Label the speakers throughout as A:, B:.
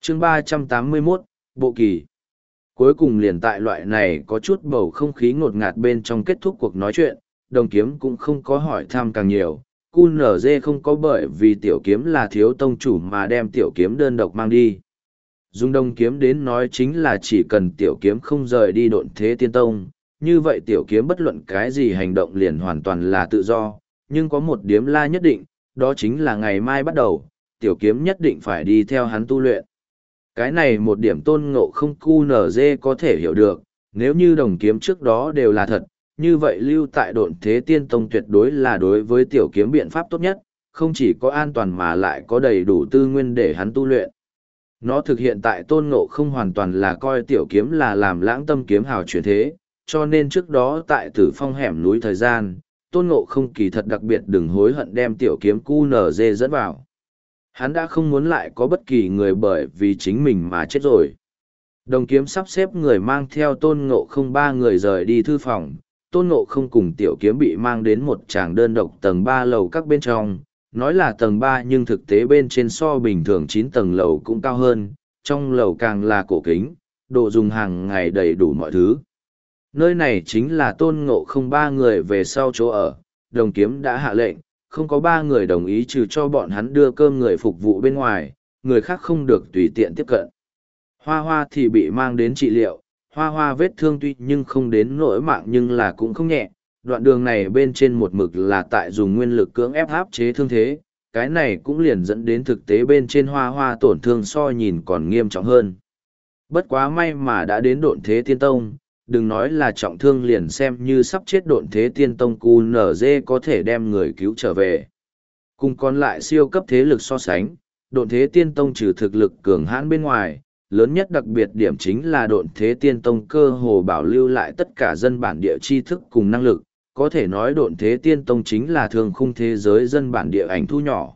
A: chương 381, Bộ Kỳ. Cuối cùng liền tại loại này có chút bầu không khí ngột ngạt bên trong kết thúc cuộc nói chuyện, đồng kiếm cũng không có hỏi thăm càng nhiều. QNZ không có bởi vì tiểu kiếm là thiếu tông chủ mà đem tiểu kiếm đơn độc mang đi. Dùng đồng kiếm đến nói chính là chỉ cần tiểu kiếm không rời đi độn thế tiên tông, như vậy tiểu kiếm bất luận cái gì hành động liền hoàn toàn là tự do, nhưng có một điếm la nhất định, đó chính là ngày mai bắt đầu, tiểu kiếm nhất định phải đi theo hắn tu luyện. Cái này một điểm tôn ngộ không QNZ có thể hiểu được, nếu như đồng kiếm trước đó đều là thật, như vậy lưu tại độn thế tiên tông tuyệt đối là đối với tiểu kiếm biện pháp tốt nhất, không chỉ có an toàn mà lại có đầy đủ tư nguyên để hắn tu luyện. Nó thực hiện tại tôn ngộ không hoàn toàn là coi tiểu kiếm là làm lãng tâm kiếm hào chuyển thế, cho nên trước đó tại tử phong hẻm núi thời gian, tôn ngộ không kỳ thật đặc biệt đừng hối hận đem tiểu kiếm QNZ dẫn vào. Hắn đã không muốn lại có bất kỳ người bởi vì chính mình mà chết rồi. Đồng kiếm sắp xếp người mang theo tôn ngộ không ba người rời đi thư phòng, tôn ngộ không cùng tiểu kiếm bị mang đến một tràng đơn độc tầng 3 lầu các bên trong, nói là tầng 3 nhưng thực tế bên trên so bình thường 9 tầng lầu cũng cao hơn, trong lầu càng là cổ kính, đồ dùng hàng ngày đầy đủ mọi thứ. Nơi này chính là tôn ngộ không ba người về sau chỗ ở, đồng kiếm đã hạ lệnh, không có ba người đồng ý trừ cho bọn hắn đưa cơm người phục vụ bên ngoài, người khác không được tùy tiện tiếp cận. Hoa hoa thì bị mang đến trị liệu, hoa hoa vết thương tuy nhưng không đến nỗi mạng nhưng là cũng không nhẹ, đoạn đường này bên trên một mực là tại dùng nguyên lực cưỡng ép áp chế thương thế, cái này cũng liền dẫn đến thực tế bên trên hoa hoa tổn thương so nhìn còn nghiêm trọng hơn. Bất quá may mà đã đến độn thế tiên tông, đừng nói là trọng thương liền xem như sắp chết độn thế tiên tông QNZ có thể đem người cứu trở về. Cùng còn lại siêu cấp thế lực so sánh, độn thế tiên tông trừ thực lực cường hãn bên ngoài, lớn nhất đặc biệt điểm chính là độn thế tiên tông cơ hồ bảo lưu lại tất cả dân bản địa tri thức cùng năng lực, có thể nói độn thế tiên tông chính là thường khung thế giới dân bản địa ảnh thu nhỏ.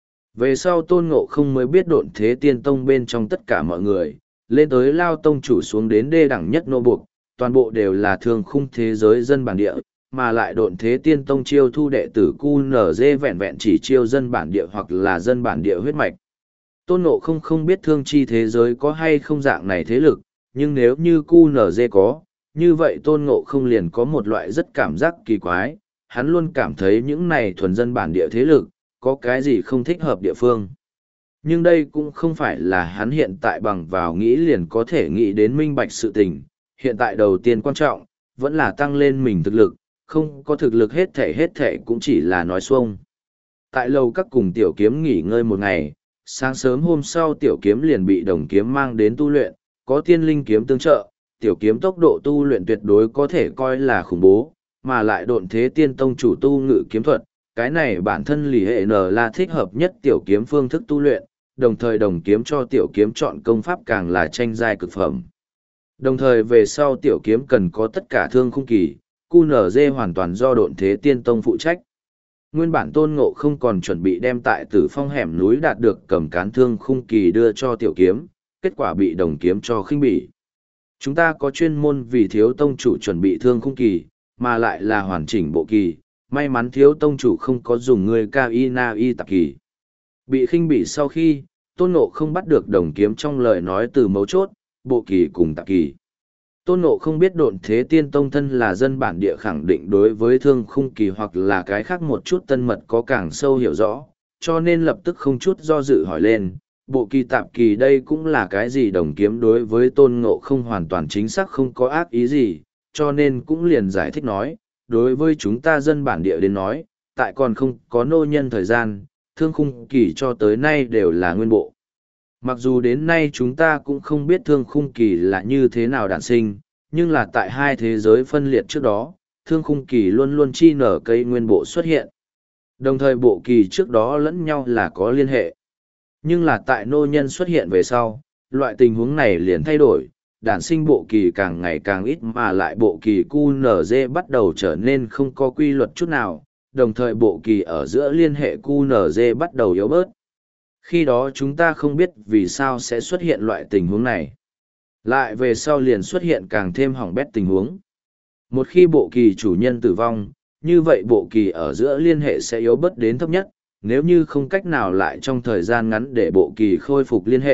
A: Về sau tôn ngộ không mới biết độn thế tiên tông bên trong tất cả mọi người, lên tới lao tông chủ xuống đến đê đẳng nhất nô buộc, toàn bộ đều là thường khung thế giới dân bản địa, mà lại độn thế tiên tông chiêu thu đệ tử QNZ vẹn vẹn chỉ chiêu dân bản địa hoặc là dân bản địa huyết mạch. Tôn Ngộ không biết thương chi thế giới có hay không dạng này thế lực, nhưng nếu như QNZ có, như vậy Tôn Ngộ không liền có một loại rất cảm giác kỳ quái, hắn luôn cảm thấy những này thuần dân bản địa thế lực, có cái gì không thích hợp địa phương. Nhưng đây cũng không phải là hắn hiện tại bằng vào nghĩ liền có thể nghĩ đến minh bạch sự tình, hiện tại đầu tiên quan trọng, vẫn là tăng lên mình thực lực, không có thực lực hết thể cũng chỉ là nói xuông. Tại lầu các cùng tiểu kiếm nghỉ ngơi một ngày, sáng sớm hôm sau tiểu kiếm liền bị đồng kiếm mang đến tu luyện, có tiên linh kiếm tương trợ, tiểu kiếm tốc độ tu luyện tuyệt đối có thể coi là khủng bố, mà lại độn thế tiên tông chủ tu ngự kiếm thuật, cái này bản thân lì hệ N là thích hợp nhất tiểu kiếm phương thức tu luyện, đồng thời đồng kiếm cho tiểu kiếm chọn công pháp càng là tranh giai cực phẩm. Đồng thời về sau tiểu kiếm cần có tất cả thương khung kỳ, QNZ hoàn toàn do độn thế tiên tông phụ trách. Nguyên bản Tôn Ngộ không còn chuẩn bị đem tại Tử Phong hẻm núi đạt được cầm cán thương khung kỳ đưa cho tiểu kiếm, kết quả bị đồng kiếm cho khinh bỉ. Chúng ta có chuyên môn vì thiếu tông chủ chuẩn bị thương khung kỳ, mà lại là hoàn chỉnh bộ kỳ, may mắn thiếu tông chủ không có dùng người Kaina tạp kỳ. Bị khinh bỉ sau khi, Tôn Ngộ không bắt được đồng kiếm trong lời nói từ mấu chốt, bộ kỳ cùng tạp kỳ. Tôn Ngộ không biết độn thế tiên tông thân là dân bản địa khẳng định đối với thương khung kỳ hoặc là cái khác một chút tân mật có càng sâu hiểu rõ, cho nên lập tức không chút do dự hỏi lên, bộ kỳ tạp kỳ đây cũng là cái gì đồng kiếm đối với Tôn Ngộ không hoàn toàn chính xác không có ác ý gì, cho nên cũng liền giải thích nói, đối với chúng ta dân bản địa đến nói, tại còn không có nô nhân thời gian, thương khung kỳ cho tới nay đều là nguyên bộ. Mặc dù đến nay chúng ta cũng không biết thương khung kỳ là như thế nào đản sinh, nhưng là tại hai thế giới phân liệt trước đó, thương khung kỳ luôn luôn chi nở cây nguyên bộ xuất hiện. Đồng thời bộ kỳ trước đó lẫn nhau là có liên hệ. Nhưng là tại nô nhân xuất hiện về sau, loại tình huống này liền thay đổi, đản sinh bộ kỳ càng ngày càng ít mà lại bộ kỳ QNZ bắt đầu trở nên không có quy luật chút nào, đồng thời bộ kỳ ở giữa liên hệ QNZ bắt đầu yếu bớt. Khi đó chúng ta không biết vì sao sẽ xuất hiện loại tình huống này. Lại về sau liền xuất hiện càng thêm hỏng bét tình huống. Một khi bộ kỳ chủ nhân tử vong, như vậy bộ kỳ ở giữa liên hệ sẽ yếu bớt đến thấp nhất, nếu như không cách nào lại trong thời gian ngắn để bộ kỳ khôi phục liên hệ,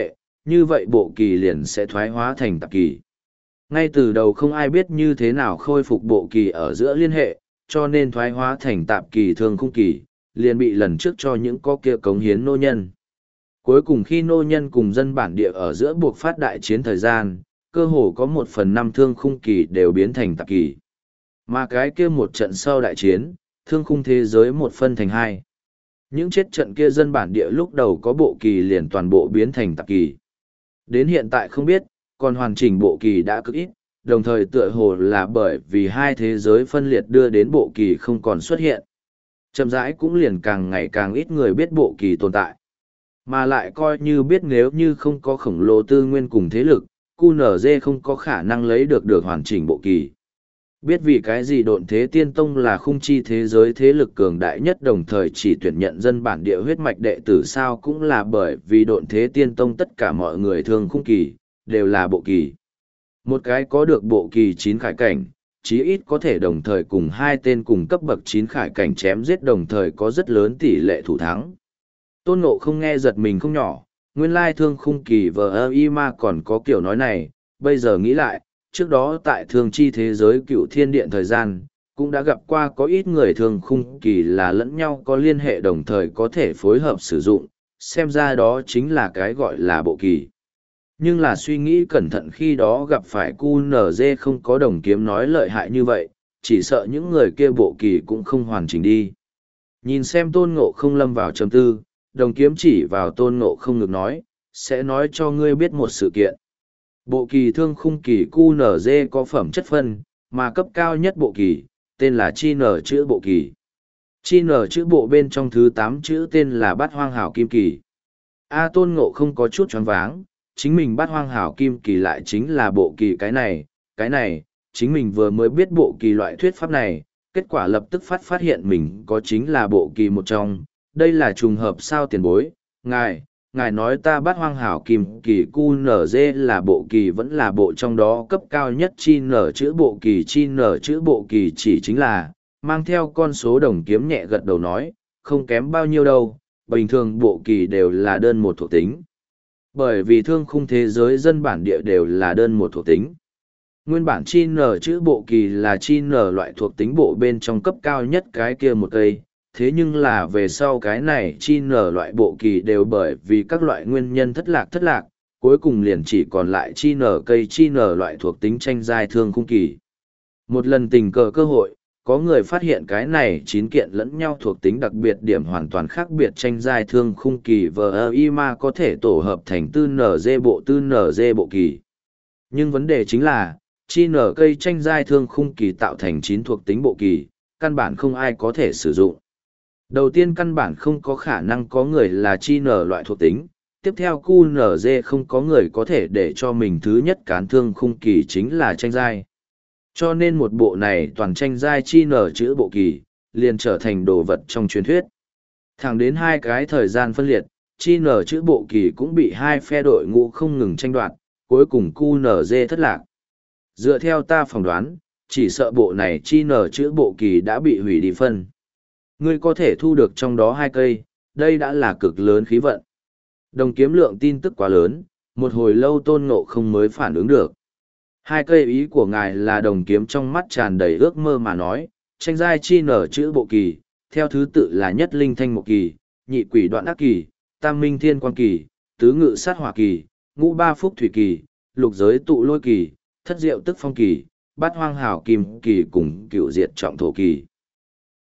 A: như vậy bộ kỳ liền sẽ thoái hóa thành tạp kỳ. Ngay từ đầu không ai biết như thế nào khôi phục bộ kỳ ở giữa liên hệ, cho nên thoái hóa thành tạp kỳ thương khung kỳ, liền bị lần trước cho những có kia cống hiến nô nhân. Cuối cùng khi nô nhân cùng dân bản địa ở giữa buộc phát đại chiến thời gian, cơ hồ có 1/5 thương khung kỳ đều biến thành tạp kỳ. Mà cái kia một trận sau đại chiến, thương khung thế giới một phân thành hai. Những chết trận kia dân bản địa lúc đầu có bộ kỳ liền toàn bộ biến thành tạp kỳ. Đến hiện tại không biết, còn hoàn chỉnh bộ kỳ đã cực ít, đồng thời tựa hồ là bởi vì hai thế giới phân liệt đưa đến bộ kỳ không còn xuất hiện. Chậm rãi cũng liền càng ngày càng ít người biết bộ kỳ tồn tại. Mà lại coi như biết nếu như không có khổng lồ tư nguyên cùng thế lực, QNZ không có khả năng lấy được hoàn chỉnh bộ kỳ. Biết vì cái gì Độn Thế Tiên Tông là khung chi thế giới thế lực cường đại nhất đồng thời chỉ tuyển nhận dân bản địa huyết mạch đệ tử sao cũng là bởi vì Độn Thế Tiên Tông tất cả mọi người thường khung kỳ, đều là bộ kỳ. Một cái có được bộ kỳ 9 khải cảnh, chí ít có thể đồng thời cùng hai tên cùng cấp bậc 9 khải cảnh chém giết đồng thời có rất lớn tỷ lệ thủ thắng. Tôn Ngộ không nghe giật mình không nhỏ, nguyên lai thương khung kỳ vờ ma còn có kiểu nói này, bây giờ nghĩ lại, trước đó tại thương chi thế giới cựu thiên điện thời gian, cũng đã gặp qua có ít người thương khung kỳ là lẫn nhau có liên hệ đồng thời có thể phối hợp sử dụng, xem ra đó chính là cái gọi là bộ kỳ. Nhưng là suy nghĩ cẩn thận khi đó gặp phải QNZ không có đồng kiếm nói lợi hại như vậy, chỉ sợ những người kia bộ kỳ cũng không hoàn chỉnh đi. Nhìn xem Tôn Ngộ không lâm vào trầm tư, đồng kiếm chỉ vào Tôn Ngộ không ngược nói, sẽ nói cho ngươi biết một sự kiện. Bộ kỳ thương khung kỳ QNZ có phẩm chất phân, mà cấp cao nhất bộ kỳ, tên là chi nở chữ bộ kỳ. Chi nở chữ bộ bên trong thứ 8 chữ tên là Bát Hoang Hảo Kim Kỳ. A Tôn Ngộ không có chút choáng váng, chính mình Bát Hoang Hảo Kim Kỳ lại chính là bộ kỳ cái này, chính mình vừa mới biết bộ kỳ loại thuyết pháp này, kết quả lập tức phát hiện mình có chính là bộ kỳ một trong, đây là trùng hợp sao tiền bối, ngài nói ta Bát Hoang Hảo Kim Kỳ QNZ là bộ kỳ vẫn là bộ trong đó cấp cao nhất chi nở chữ bộ kỳ chỉ chính là, mang theo con số đồng kiếm nhẹ gật đầu nói, không kém bao nhiêu đâu, bình thường bộ kỳ đều là đơn một thuộc tính. Bởi vì thương khung thế giới dân bản địa đều là đơn một thuộc tính. Nguyên bản chi nở chữ bộ kỳ là chi nở loại thuộc tính bộ bên trong cấp cao nhất cái kia một cây, thế nhưng là về sau cái này chi nở loại bộ kỳ đều bởi vì các loại nguyên nhân thất lạc, cuối cùng liền chỉ còn lại chi nở cây chi nở loại thuộc tính tranh giai thương khung kỳ. Một lần tình cờ cơ hội, có người phát hiện cái này 9 kiện lẫn nhau thuộc tính đặc biệt điểm hoàn toàn khác biệt tranh giai thương khung kỳ ma có thể tổ hợp thành tư nở dê bộ kỳ. Nhưng vấn đề chính là, chi nở cây tranh giai thương khung kỳ tạo thành 9 thuộc tính bộ kỳ, căn bản không ai có thể sử dụng. Đầu tiên căn bản không có khả năng có người là chi nở loại thuộc tính, tiếp theo QNZ không có người có thể để cho mình thứ nhất cán thương khung kỳ chính là tranh giai. Cho nên một bộ này toàn tranh giai chi nở chữ bộ kỳ, liền trở thành đồ vật trong truyền thuyết. Thẳng đến hai cái thời gian phân liệt, chi nở chữ bộ kỳ cũng bị hai phe đội ngũ không ngừng tranh đoạt, cuối cùng QNZ thất lạc. Dựa theo ta phỏng đoán, chỉ sợ bộ này chi nở chữ bộ kỳ đã bị hủy đi phân. Ngươi có thể thu được trong đó 2 cây, đây đã là cực lớn khí vận. Đồng kiếm lượng tin tức quá lớn, một hồi lâu Tôn Ngộ không mới phản ứng được. 2 cây ý của ngài là đồng kiếm trong mắt tràn đầy ước mơ mà nói, tranh giai chi nở chữ bộ kỳ, theo thứ tự là nhất linh thanh một kỳ, nhị quỷ đoạn ác kỳ, tam minh thiên quan kỳ, tứ ngự sát hỏa kỳ, ngũ ba phúc thủy kỳ, lục giới tụ lôi kỳ, thất diệu tức phong kỳ, bát hoang hảo kim kỳ cùng cựu diệt trọng thổ kỳ.